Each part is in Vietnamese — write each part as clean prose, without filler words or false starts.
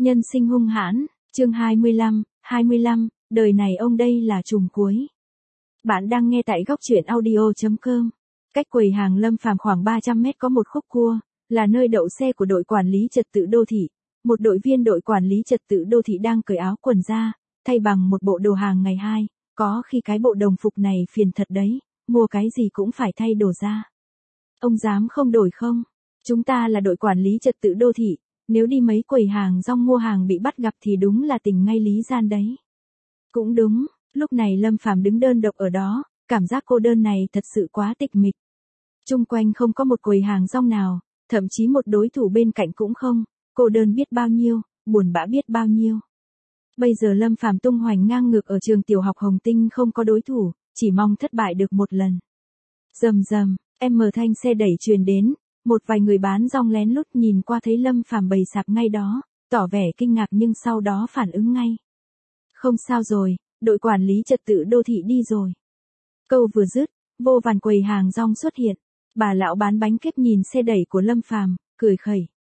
Nhân sinh hung hãn, chương 25, đời này ông đây là trùm cuối. Bạn đang nghe tại góc truyện audio.com. Cách quầy hàng Lâm Phàm khoảng 300 mét có một khúc cua, là nơi đậu xe của đội quản lý trật tự đô thị. Một đội viên đội quản lý trật tự đô thị đang cởi áo quần ra, thay bằng một bộ đồ hàng ngày 2, có khi cái bộ đồng phục này phiền thật đấy, mua cái gì cũng phải thay đồ ra. Ông dám không đổi không? Chúng ta là đội quản lý trật tự đô thị, nếu đi mấy quầy hàng rong mua hàng bị bắt gặp thì đúng là tình ngay lý gian đấy. Cũng đúng, lúc này Lâm Phàm đứng đơn độc ở đó, cảm giác cô đơn này thật sự quá tịch mịch. Chung quanh không có một quầy hàng rong nào, thậm chí một đối thủ bên cạnh cũng không, cô đơn biết bao nhiêu, buồn bã biết bao nhiêu. Bây giờ Lâm Phàm tung hoành ngang ngược ở trường tiểu học Hồng Tinh không có đối thủ, chỉ mong thất bại được một lần. Rầm rầm, thanh xe đẩy truyền đến, một vài người bán rong lén lút nhìn qua thấy Lâm Phàm bày sạp ngay đó, tỏ vẻ kinh ngạc nhưng sau đó phản ứng ngay. Không sao rồi, đội quản lý trật tự đô thị đi rồi. Câu vừa dứt, vô vàn quầy hàng rong xuất hiện, bà lão bán bánh kếp nhìn xe đẩy của Lâm Phàm, cười khẩy.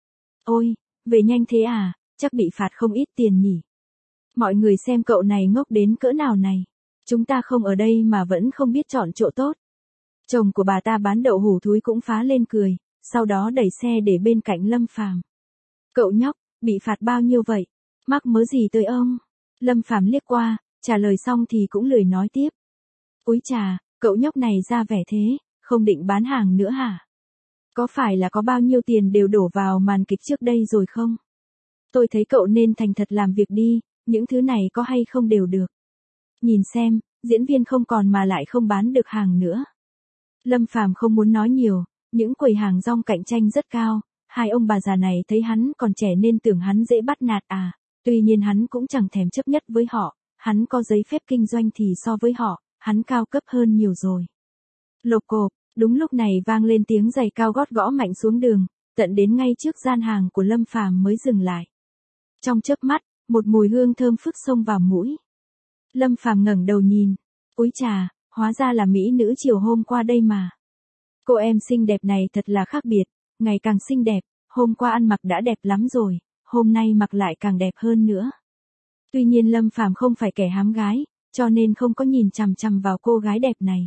Ôi, về nhanh thế à, chắc bị phạt không ít tiền nhỉ. Mọi người xem cậu này ngốc đến cỡ nào này. Chúng ta không ở đây mà vẫn không biết chọn chỗ tốt. Chồng của bà ta bán đậu hủ thúi cũng phá lên cười, sau đó đẩy xe để bên cạnh Lâm Phàm. Cậu nhóc, bị phạt bao nhiêu vậy? Mắc mớ gì tới ông? Lâm Phàm liếc qua, trả lời xong thì cũng lười nói tiếp. Úi chà, cậu nhóc này ra vẻ thế, không định bán hàng nữa hả? Có phải là có bao nhiêu tiền đều đổ vào màn kịch trước đây rồi không? Tôi thấy cậu nên thành thật làm việc đi, những thứ này có hay không đều được. Nhìn xem, diễn viên không còn mà lại không bán được hàng nữa. Lâm Phàm không muốn nói nhiều, những quầy hàng rong cạnh tranh rất cao, hai ông bà già này thấy hắn còn trẻ nên tưởng hắn dễ bắt nạt à, tuy nhiên hắn cũng chẳng thèm chấp nhất với họ, hắn có giấy phép kinh doanh thì so với họ, hắn cao cấp hơn nhiều rồi. Lộp cộp, đúng lúc này vang lên tiếng giày cao gót gõ mạnh xuống đường, tận đến ngay trước gian hàng của Lâm Phàm mới dừng lại. Trong chớp mắt, một mùi hương thơm phức xông vào mũi. Lâm Phàm ngẩng đầu nhìn, úi chà, hóa ra là mỹ nữ chiều hôm qua đây mà. Cô em xinh đẹp này thật là khác biệt, ngày càng xinh đẹp, hôm qua ăn mặc đã đẹp lắm rồi, hôm nay mặc lại càng đẹp hơn nữa. Tuy nhiên Lâm Phàm không phải kẻ hám gái, cho nên không có nhìn chằm chằm vào cô gái đẹp này.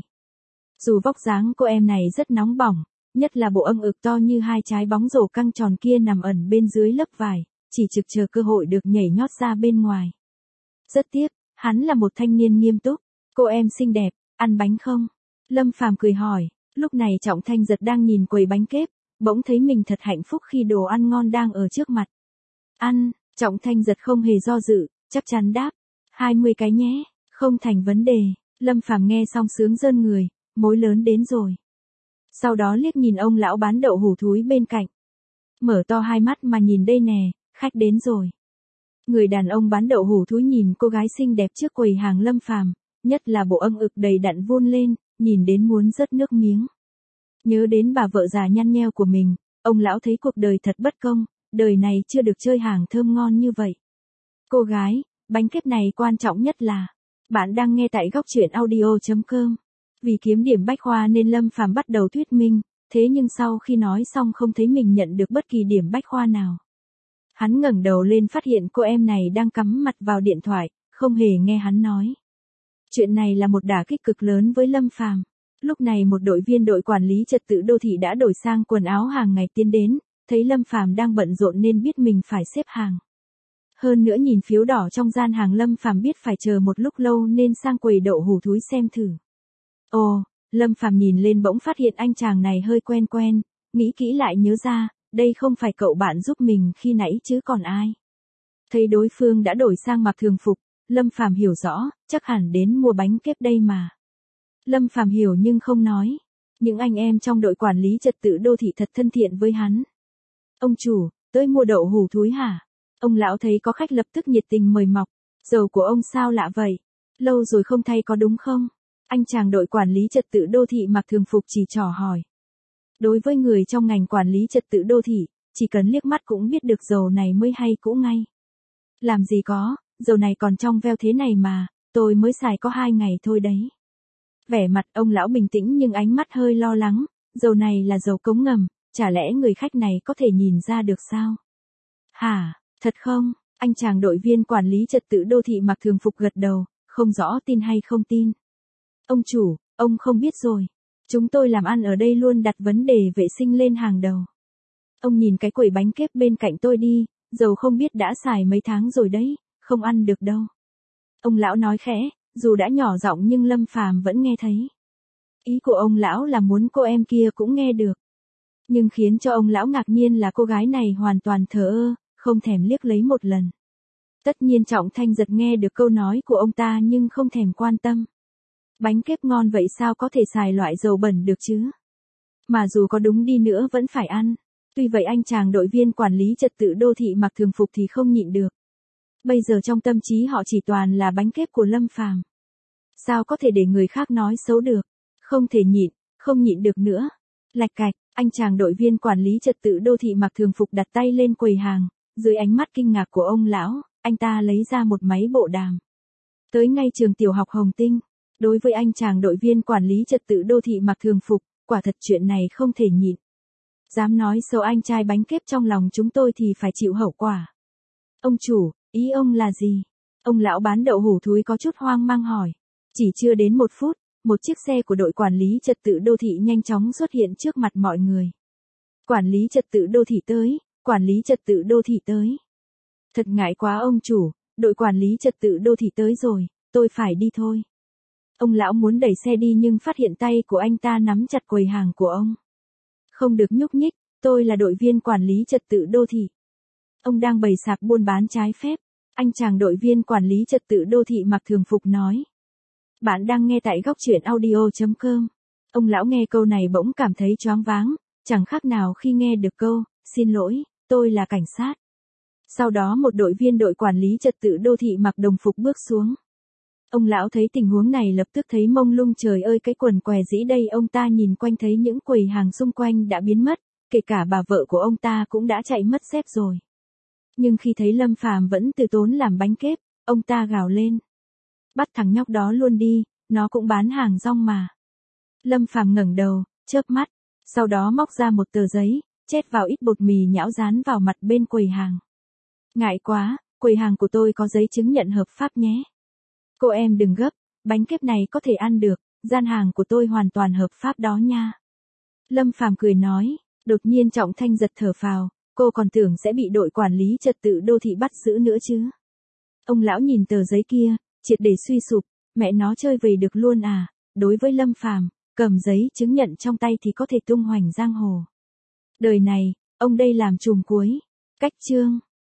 Dù vóc dáng cô em này rất nóng bỏng, nhất là bộ âng ực to như hai trái bóng rổ căng tròn kia nằm ẩn bên dưới lớp vải, chỉ trực chờ cơ hội được nhảy nhót ra bên ngoài. Rất tiếc, hắn là một thanh niên nghiêm túc. Cô em xinh đẹp, ăn bánh không? Lâm Phàm cười hỏi, lúc này Trọng Thanh Giật đang nhìn quầy bánh kếp, bỗng thấy mình thật hạnh phúc khi đồ ăn ngon đang ở trước mặt. Ăn, Trọng Thanh Giật không hề do dự, chắc chắn đáp, 20 cái nhé, không thành vấn đề. Lâm Phàm nghe xong sướng rơn người, mối lớn đến rồi. Sau đó liếc nhìn ông lão bán đậu hủ thúi bên cạnh. Mở to hai mắt mà nhìn đây nè, khách đến rồi. Người đàn ông bán đậu hủ thúi nhìn cô gái xinh đẹp trước quầy hàng Lâm Phàm, nhất là bộ âng ực đầy đặn vun lên, nhìn đến muốn rớt nước miếng. Nhớ đến bà vợ già nhăn nheo của mình, ông lão thấy cuộc đời thật bất công, đời này chưa được chơi hàng thơm ngon như vậy. Cô gái, bánh kếp này quan trọng nhất là, bạn đang nghe tại góc truyện audio.com. Vì kiếm điểm bách khoa nên Lâm Phàm bắt đầu thuyết minh, thế nhưng sau khi nói xong không thấy mình nhận được bất kỳ điểm bách khoa nào. Hắn ngẩng đầu lên phát hiện cô em này đang cắm mặt vào điện thoại, không hề nghe hắn nói. Chuyện này là một đả kích cực lớn với Lâm Phàm. Lúc này một đội viên đội quản lý trật tự đô thị đã đổi sang quần áo hàng ngày tiến đến, thấy Lâm Phàm đang bận rộn nên biết mình phải xếp hàng. Hơn nữa nhìn phiếu đỏ trong gian hàng Lâm Phàm biết phải chờ một lúc lâu nên sang quầy đậu hủ thúi xem thử. Ồ, Lâm Phàm nhìn lên bỗng phát hiện anh chàng này hơi quen quen, nghĩ kỹ lại nhớ ra, đây không phải cậu bạn giúp mình khi nãy chứ còn ai. Thấy đối phương đã đổi sang mặc thường phục, Lâm Phàm hiểu rõ, chắc hẳn đến mua bánh kếp đây mà. Lâm Phàm hiểu nhưng không nói. Những anh em trong đội quản lý trật tự đô thị thật thân thiện với hắn. Ông chủ, tới mua đậu hủ thúi hả? Ông lão thấy có khách lập tức nhiệt tình mời mọc. Dầu của ông sao lạ vậy? Lâu rồi không thay có đúng không? Anh chàng đội quản lý trật tự đô thị mặc thường phục chỉ trỏ hỏi. Đối với người trong ngành quản lý trật tự đô thị, chỉ cần liếc mắt cũng biết được dầu này mới hay cũ ngay. Làm gì có, dầu này còn trong veo thế này mà, tôi mới xài có 2 ngày thôi đấy. Vẻ mặt ông lão bình tĩnh nhưng ánh mắt hơi lo lắng, dầu này là dầu cống ngầm, chả lẽ người khách này có thể nhìn ra được sao? Hả, thật không? Anh chàng đội viên quản lý trật tự đô thị mặc thường phục gật đầu, không rõ tin hay không tin. Ông chủ, ông không biết rồi. Chúng tôi làm ăn ở đây luôn đặt vấn đề vệ sinh lên hàng đầu. Ông nhìn cái quầy bánh kép bên cạnh tôi đi, dầu không biết đã xài mấy tháng rồi đấy, không ăn được đâu. Ông lão nói khẽ, dù đã nhỏ giọng nhưng Lâm Phàm vẫn nghe thấy. Ý của ông lão là muốn cô em kia cũng nghe được. Nhưng khiến cho ông lão ngạc nhiên là cô gái này hoàn toàn thờ ơ, không thèm liếc lấy một lần. Tất nhiên Trọng Thanh giật nghe được câu nói của ông ta nhưng không thèm quan tâm. Bánh kép ngon vậy sao có thể xài loại dầu bẩn được chứ? Mà dù có đúng đi nữa vẫn phải ăn. Tuy vậy anh chàng đội viên quản lý trật tự đô thị mặc thường phục thì không nhịn được. Bây giờ trong tâm trí họ chỉ toàn là bánh kép của Lâm Phàm. Sao có thể để người khác nói xấu được? Không thể nhịn, không nhịn được nữa. Lạch cạch, anh chàng đội viên quản lý trật tự đô thị mặc thường phục đặt tay lên quầy hàng, dưới ánh mắt kinh ngạc của ông lão, anh ta lấy ra một máy bộ đàm. Tới ngay trường tiểu học Hồng Tinh, đối với anh chàng đội viên quản lý trật tự đô thị mặc thường phục, quả thật chuyện này không thể nhịn. Dám nói xấu anh trai bánh kép trong lòng chúng tôi thì phải chịu hậu quả. Ông chủ, ý ông là gì? Ông lão bán đậu hủ thúi có chút hoang mang hỏi. Chỉ chưa đến 1 phút, một chiếc xe của đội quản lý trật tự đô thị nhanh chóng xuất hiện trước mặt mọi người. Quản lý trật tự đô thị tới, quản lý trật tự đô thị tới. Thật ngại quá ông chủ, đội quản lý trật tự đô thị tới rồi, tôi phải đi thôi. Ông lão muốn đẩy xe đi nhưng phát hiện tay của anh ta nắm chặt quầy hàng của ông. Không được nhúc nhích, tôi là đội viên quản lý trật tự đô thị. Ông đang bày sạp buôn bán trái phép, anh chàng đội viên quản lý trật tự đô thị mặc thường phục nói. Bạn đang nghe tại góc truyện audio.com. Ông lão nghe câu này bỗng cảm thấy choáng váng, chẳng khác nào khi nghe được câu, xin lỗi, tôi là cảnh sát. Sau đó một đội viên đội quản lý trật tự đô thị mặc đồng phục bước xuống. Ông lão thấy tình huống này lập tức thấy mông lung, trời ơi cái quần què dĩ đây. Ông ta nhìn quanh thấy những quầy hàng xung quanh đã biến mất, kể cả bà vợ của ông ta cũng đã chạy mất dép rồi. Nhưng khi thấy Lâm Phàm vẫn từ tốn làm bánh kép, ông ta gào lên. Bắt thằng nhóc đó luôn đi, nó cũng bán hàng rong mà. Lâm Phàm ngẩng đầu, chớp mắt, sau đó móc ra một tờ giấy, chét vào ít bột mì nhão dán vào mặt bên quầy hàng. Ngại quá, quầy hàng của tôi có giấy chứng nhận hợp pháp nhé. Cô em đừng gấp, bánh kép này có thể ăn được, gian hàng của tôi hoàn toàn hợp pháp đó nha. Lâm Phàm cười nói, đột nhiên Trọng Thanh giật thở phào, cô còn tưởng sẽ bị đội quản lý trật tự đô thị bắt giữ nữa chứ. Ông lão nhìn tờ giấy kia, triệt để suy sụp, mẹ nó chơi về được luôn à, đối với Lâm Phàm, cầm giấy chứng nhận trong tay thì có thể tung hoành giang hồ. Đời này, ông đây làm trùm cuối. Cách chương